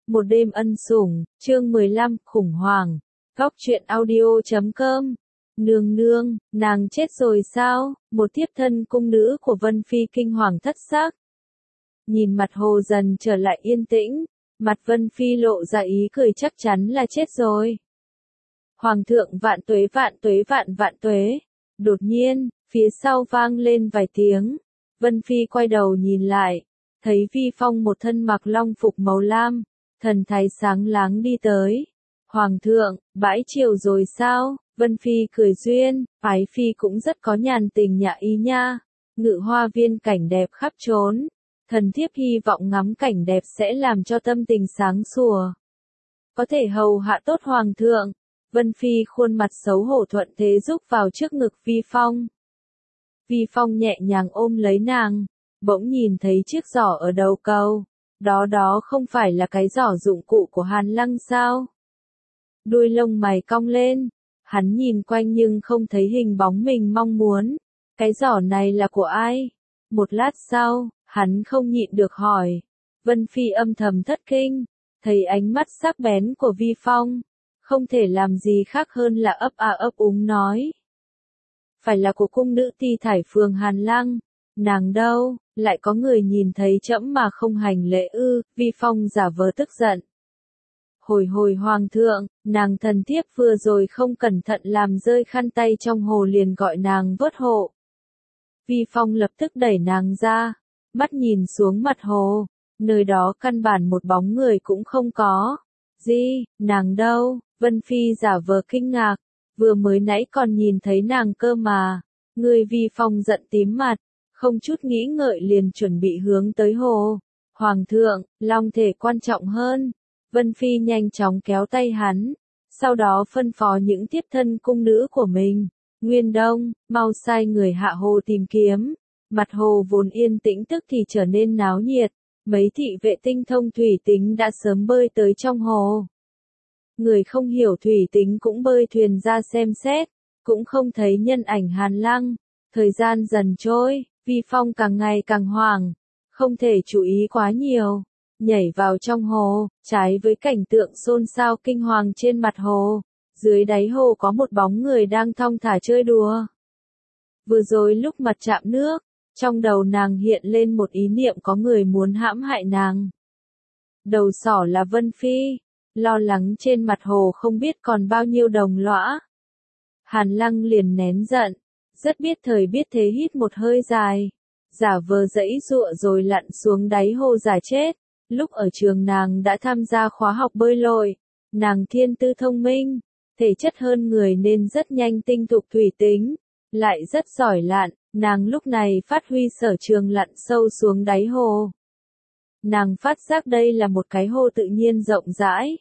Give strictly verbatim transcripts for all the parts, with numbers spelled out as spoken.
Một đêm ân sủng, chương mười lăm, khủng hoảng. Góc truyện audio chấm com. Nương nương, nàng chết rồi sao? Một thiếp thân cung nữ của Vân Phi kinh hoàng thất xác. Nhìn mặt hồ dần trở lại yên tĩnh, mặt Vân Phi lộ ra ý cười chắc chắn là chết rồi. Hoàng thượng vạn tuế vạn tuế vạn vạn tuế. Đột nhiên, phía sau vang lên vài tiếng. Vân Phi quay đầu nhìn lại, thấy Vi Phong một thân mặc long phục màu lam, thần thái sáng láng đi tới. Hoàng thượng, bãi triều rồi sao? Vân Phi cười duyên, Ái Phi cũng rất có nhàn tình nhã ý nha. Ngự hoa viên cảnh đẹp khắp trốn. Thần thiếp hy vọng ngắm cảnh đẹp sẽ làm cho tâm tình sáng sủa. Có thể hầu hạ tốt hoàng thượng. Vân Phi khuôn mặt xấu hổ thuận thế rúc vào trước ngực Vi Phong. Vi Phong nhẹ nhàng ôm lấy nàng, bỗng nhìn thấy chiếc giỏ ở đầu cầu. Đó đó không phải là cái giỏ dụng cụ của Hàn Lăng sao? Đuôi lông mày cong lên, hắn nhìn quanh nhưng không thấy hình bóng mình mong muốn. Cái giỏ này là của ai? Một lát sau, hắn không nhịn được hỏi. Vân Phi âm thầm thất kinh, thấy ánh mắt sắc bén của Vi Phong, không thể làm gì khác hơn là ấp a ấp úng nói. Phải là của cung nữ Ti Thải Phường Hàn Lăng, nàng đâu, lại có người nhìn thấy trẫm mà không hành lễ ư? Vi Phong giả vờ tức giận. Hồi hồi hoàng thượng, nàng thần thiếp vừa rồi không cẩn thận làm rơi khăn tay trong hồ liền gọi nàng vớt hộ. Vi Phong lập tức đẩy nàng ra, mắt nhìn xuống mặt hồ, nơi đó căn bản một bóng người cũng không có. Gì, nàng đâu? Vân Phi giả vờ kinh ngạc, vừa mới nãy còn nhìn thấy nàng cơ mà. Người Vi Phong giận tím mặt, không chút nghĩ ngợi liền chuẩn bị hướng tới hồ. Hoàng thượng, long thể quan trọng hơn. Vân Phi nhanh chóng kéo tay hắn, sau đó phân phó những thiếp thân cung nữ của mình. Nguyên Đông, mau sai người hạ hồ tìm kiếm. Mặt hồ vốn yên tĩnh tức thì trở nên náo nhiệt, mấy thị vệ tinh thông thủy tính đã sớm bơi tới trong hồ. Người không hiểu thủy tính cũng bơi thuyền ra xem xét, cũng không thấy nhân ảnh Hàn Lăng. Thời gian dần trôi, Vi Phong càng ngày càng hoảng, không thể chú ý quá nhiều. Nhảy vào trong hồ, trái với cảnh tượng xôn xao kinh hoàng trên mặt hồ, dưới đáy hồ có một bóng người đang thong thả chơi đùa. Vừa rồi lúc mặt chạm nước, trong đầu nàng hiện lên một ý niệm có người muốn hãm hại nàng. Đầu sỏ là Vân Phi, lo lắng trên mặt hồ không biết còn bao nhiêu đồng lõa. Hàn Lăng liền nén giận, rất biết thời biết thế hít một hơi dài, giả vờ giãy giụa rồi lặn xuống đáy hồ giả chết. Lúc ở trường nàng đã tham gia khóa học bơi lội, nàng thiên tư thông minh, thể chất hơn người nên rất nhanh tinh thục thủy tính, lại rất giỏi lặn, nàng lúc này phát huy sở trường lặn sâu xuống đáy hồ. Nàng phát giác đây là một cái hồ tự nhiên rộng rãi.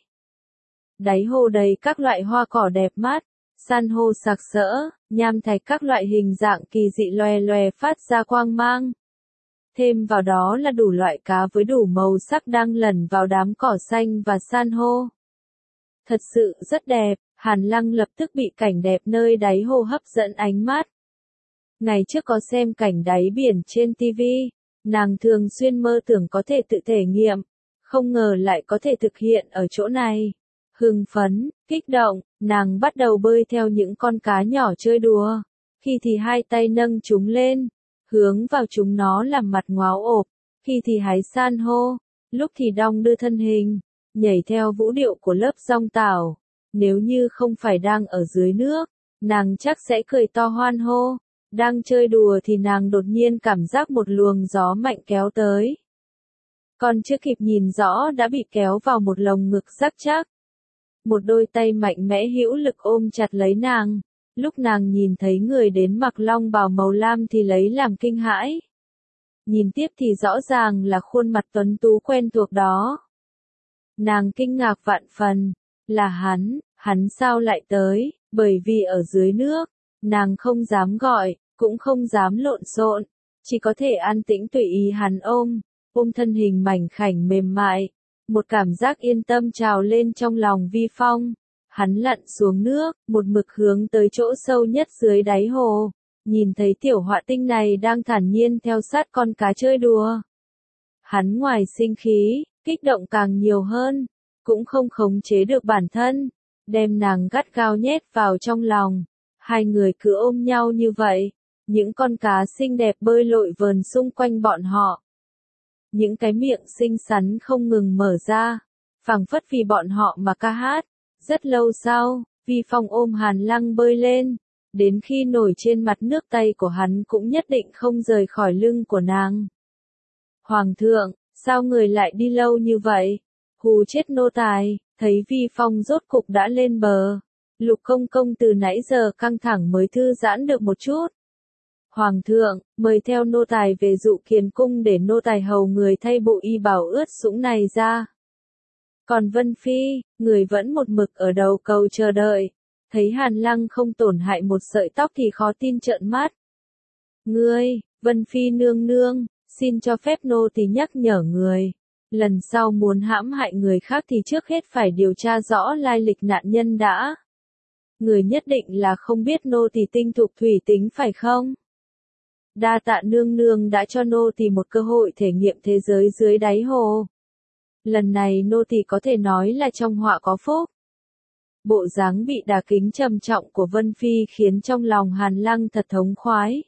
Đáy hồ đầy các loại hoa cỏ đẹp mắt, san hô sặc sỡ, nham thạch các loại hình dạng kỳ dị loè loè phát ra quang mang. Thêm vào đó là đủ loại cá với đủ màu sắc đang lẩn vào đám cỏ xanh và san hô. Thật sự rất đẹp, Hàn Lăng lập tức bị cảnh đẹp nơi đáy hồ hấp dẫn ánh mắt. Ngày trước có xem cảnh đáy biển trên ti vi, nàng thường xuyên mơ tưởng có thể tự thể nghiệm, không ngờ lại có thể thực hiện ở chỗ này. Hưng phấn, kích động, nàng bắt đầu bơi theo những con cá nhỏ chơi đùa, khi thì hai tay nâng chúng lên, hướng vào chúng nó làm mặt ngoáo ộp, khi thì hái san hô, lúc thì đong đưa thân hình, nhảy theo vũ điệu của lớp dong tảo. Nếu như không phải đang ở dưới nước, nàng chắc sẽ cười to hoan hô. Đang chơi đùa thì nàng đột nhiên cảm giác một luồng gió mạnh kéo tới. Còn chưa kịp nhìn rõ đã bị kéo vào một lồng ngực rắn chắc. Một đôi tay mạnh mẽ hữu lực ôm chặt lấy nàng. Lúc nàng nhìn thấy người đến mặc long bào màu lam thì lấy làm kinh hãi. Nhìn tiếp thì rõ ràng là khuôn mặt tuấn tú quen thuộc đó. Nàng kinh ngạc vạn phần, là hắn, hắn sao lại tới, bởi vì ở dưới nước, nàng không dám gọi, cũng không dám lộn xộn, chỉ có thể an tĩnh tùy ý hắn ôm, ôm thân hình mảnh khảnh mềm mại. Một cảm giác yên tâm trào lên trong lòng Vi Phong. Hắn lặn xuống nước, một mực hướng tới chỗ sâu nhất dưới đáy hồ, nhìn thấy tiểu họa tinh này đang thản nhiên theo sát con cá chơi đùa. Hắn ngoài sinh khí, kích động càng nhiều hơn, cũng không khống chế được bản thân, đem nàng gắt gao nhét vào trong lòng. Hai người cứ ôm nhau như vậy, những con cá xinh đẹp bơi lội vờn xung quanh bọn họ. Những cái miệng xinh xắn không ngừng mở ra, phảng phất vì bọn họ mà ca hát. Rất lâu sau, Vi Phong ôm Hàn Lăng bơi lên, đến khi nổi trên mặt nước tay của hắn cũng nhất định không rời khỏi lưng của nàng. Hoàng thượng, sao người lại đi lâu như vậy? Hù chết nô tài. Thấy Vi Phong rốt cục đã lên bờ, Lục Công Công từ nãy giờ căng thẳng mới thư giãn được một chút. Hoàng thượng, mời theo nô tài về Dụ Kiền cung để nô tài hầu người thay bộ y bào ướt sũng này ra. Còn Vân Phi, người vẫn một mực ở đầu cầu chờ đợi, thấy Hàn Lăng không tổn hại một sợi tóc thì khó tin trợn mắt. Ngươi, Vân Phi nương nương, xin cho phép nô tỳ nhắc nhở người. Lần sau muốn hãm hại người khác thì trước hết phải điều tra rõ lai lịch nạn nhân đã. Người nhất định là không biết nô tỳ tinh thục thủy tính phải không? Đa tạ nương nương đã cho nô tỳ một cơ hội thể nghiệm thế giới dưới đáy hồ. Lần này nô tỳ có thể nói là trong họa có phúc. Bộ dáng bị đả kích trầm trọng của Vân Phi khiến trong lòng Hàn Lăng thật thống khoái.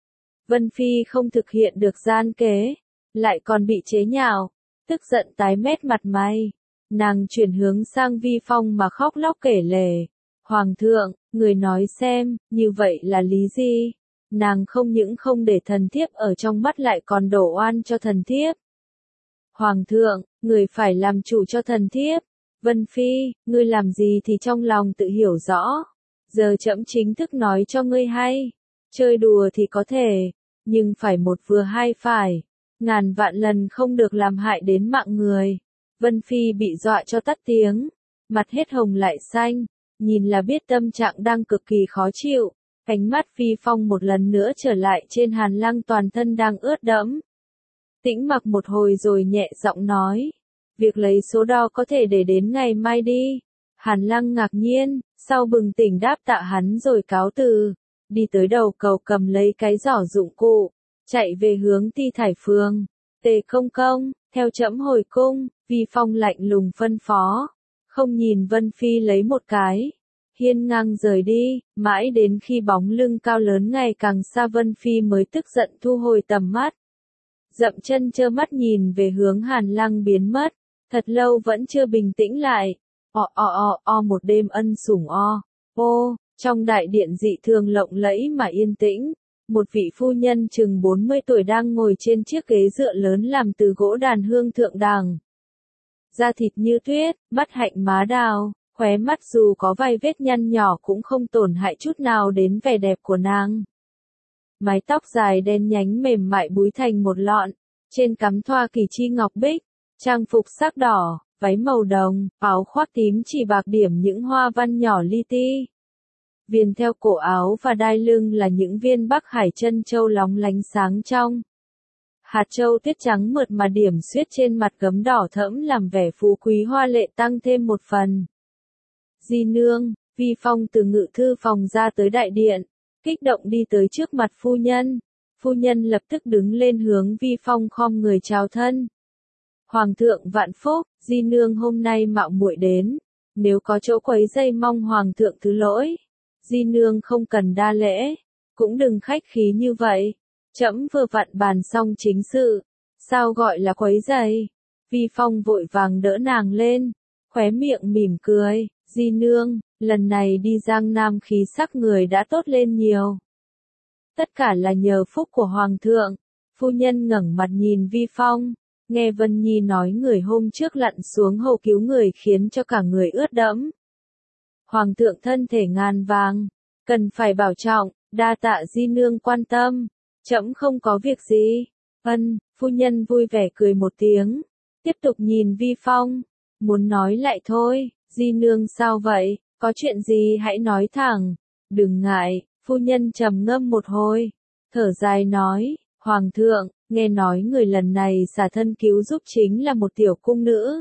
Vân Phi không thực hiện được gian kế, lại còn bị chế nhạo. Tức giận tái mét mặt mày, nàng chuyển hướng sang Vi Phong mà khóc lóc kể lể. Hoàng thượng, người nói xem, như vậy là lý gì? Nàng không những không để thần thiếp ở trong mắt lại còn đổ oan cho thần thiếp. Hoàng thượng, người phải làm chủ cho thần thiếp. Vân Phi, ngươi làm gì thì trong lòng tự hiểu rõ. Giờ trẫm chính thức nói cho ngươi hay. Chơi đùa thì có thể, nhưng phải một vừa hai phải. Ngàn vạn lần không được làm hại đến mạng người. Vân Phi bị dọa cho tắt tiếng, mặt hết hồng lại xanh, nhìn là biết tâm trạng đang cực kỳ khó chịu. Ánh mắt Vi Phong một lần nữa trở lại trên Hàn Lăng toàn thân đang ướt đẫm. Tĩnh mặc một hồi rồi nhẹ giọng nói, việc lấy số đo có thể để đến ngày mai đi. Hàn Lăng ngạc nhiên, sau bừng tỉnh đáp tạ hắn rồi cáo từ, đi tới đầu cầu cầm lấy cái giỏ dụng cụ. Chạy về hướng Ti Thải Phường. Tề Công Công, theo trẫm hồi cung. Vi Phong lạnh lùng phân phó, không nhìn Vân Phi lấy một cái, hiên ngang rời đi, mãi đến khi bóng lưng cao lớn ngày càng xa Vân Phi mới tức giận thu hồi tầm mắt. Dậm chân trơ mắt nhìn về hướng Hàn Lăng biến mất, thật lâu vẫn chưa bình tĩnh lại. O o o o một đêm ân sủng o. Ô, trong đại điện dị thường lộng lẫy mà yên tĩnh. Một vị phu nhân chừng bốn mươi tuổi đang ngồi trên chiếc ghế dựa lớn làm từ gỗ đàn hương thượng đẳng. Da thịt như tuyết, mắt hạnh má đào, khóe mắt dù có vài vết nhăn nhỏ cũng không tổn hại chút nào đến vẻ đẹp của nàng. Mái tóc dài đen nhánh mềm mại búi thành một lọn, trên cắm thoa kỳ chi ngọc bích, trang phục sắc đỏ, váy màu đồng, áo khoác tím chỉ bạc điểm những hoa văn nhỏ li ti. Viền theo cổ áo và đai lưng là những viên Bắc Hải chân châu lóng lánh sáng trong. Hạt châu tuyết trắng mượt mà điểm xuyết trên mặt gấm đỏ thẫm làm vẻ phú quý hoa lệ tăng thêm một phần. Di nương, Vi Phong từ ngự thư phòng ra tới đại điện, kích động đi tới trước mặt phu nhân. Phu nhân lập tức đứng lên hướng Vi Phong khom người chào thân. Hoàng thượng vạn phúc, Di nương hôm nay mạo muội đến, nếu có chỗ quấy rầy mong hoàng thượng thứ lỗi. Di nương không cần đa lễ, cũng đừng khách khí như vậy. Trẫm vừa vặn bàn xong chính sự, sao gọi là quấy rầy? Vi Phong vội vàng đỡ nàng lên, khóe miệng mỉm cười, Di nương, lần này đi Giang Nam khí sắc người đã tốt lên nhiều. Tất cả là nhờ phúc của hoàng thượng. Phu nhân ngẩng mặt nhìn Vi Phong, nghe Vân Nhi nói người hôm trước lặn xuống hồ cứu người khiến cho cả người ướt đẫm. Hoàng thượng thân thể ngàn vàng, cần phải bảo trọng, đa tạ Di nương quan tâm, trẫm không có việc gì. Ân, phu nhân vui vẻ cười một tiếng, tiếp tục nhìn Vi Phong, muốn nói lại thôi, Di nương sao vậy, có chuyện gì hãy nói thẳng, đừng ngại. Phu nhân trầm ngâm một hồi, thở dài nói, Hoàng thượng, nghe nói người lần này xả thân cứu giúp chính là một tiểu cung nữ.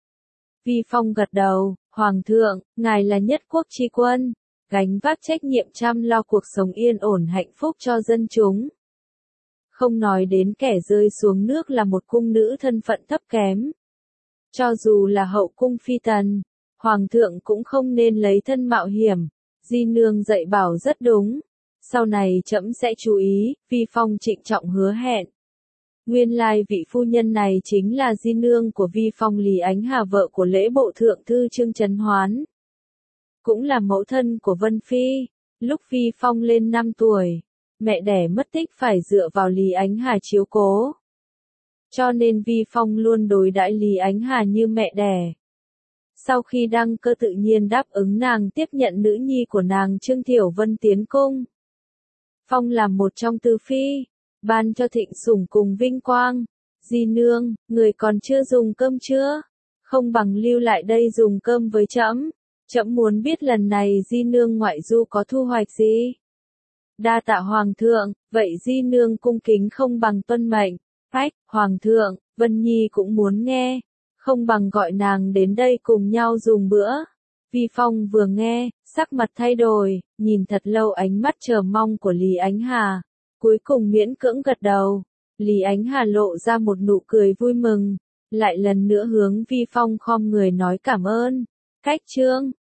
Vi Phong gật đầu, Hoàng thượng, ngài là nhất quốc chi quân, gánh vác trách nhiệm chăm lo cuộc sống yên ổn hạnh phúc cho dân chúng. Không nói đến kẻ rơi xuống nước là một cung nữ thân phận thấp kém. Cho dù là hậu cung phi tần, hoàng thượng cũng không nên lấy thân mạo hiểm. Di nương dạy bảo rất đúng. Sau này trẫm sẽ chú ý, Vi Phong trịnh trọng hứa hẹn. Nguyên lai vị phu nhân này chính là di nương của Vi Phong Lý Ánh Hà, vợ của lễ bộ thượng thư Trương Chấn Hoán. Cũng là mẫu thân của Vân Phi. Lúc Vi Phong lên năm tuổi, mẹ đẻ mất tích phải dựa vào Lý Ánh Hà chiếu cố. Cho nên Vi Phong luôn đối đãi Lý Ánh Hà như mẹ đẻ. Sau khi đăng cơ tự nhiên đáp ứng nàng tiếp nhận nữ nhi của nàng Trương Thiểu Vân tiến cung. Phong làm một trong tứ phi, ban cho thịnh sủng cùng vinh quang. Di nương, người còn chưa dùng cơm chưa? Không bằng lưu lại đây dùng cơm với trẫm. Trẫm muốn biết lần này di nương ngoại du có thu hoạch gì. Đa tạ hoàng thượng, vậy di nương cung kính không bằng tuân mệnh. Ách, hoàng thượng, Vân Nhi cũng muốn nghe. Không bằng gọi nàng đến đây cùng nhau dùng bữa. Vi Phong vừa nghe, sắc mặt thay đổi, nhìn thật lâu ánh mắt chờ mong của Lý Ánh Hà. Cuối cùng miễn cưỡng gật đầu. Lý Ánh Hà lộ ra một nụ cười vui mừng. Lại lần nữa hướng Vi Phong khom người nói cảm ơn. Cách trương.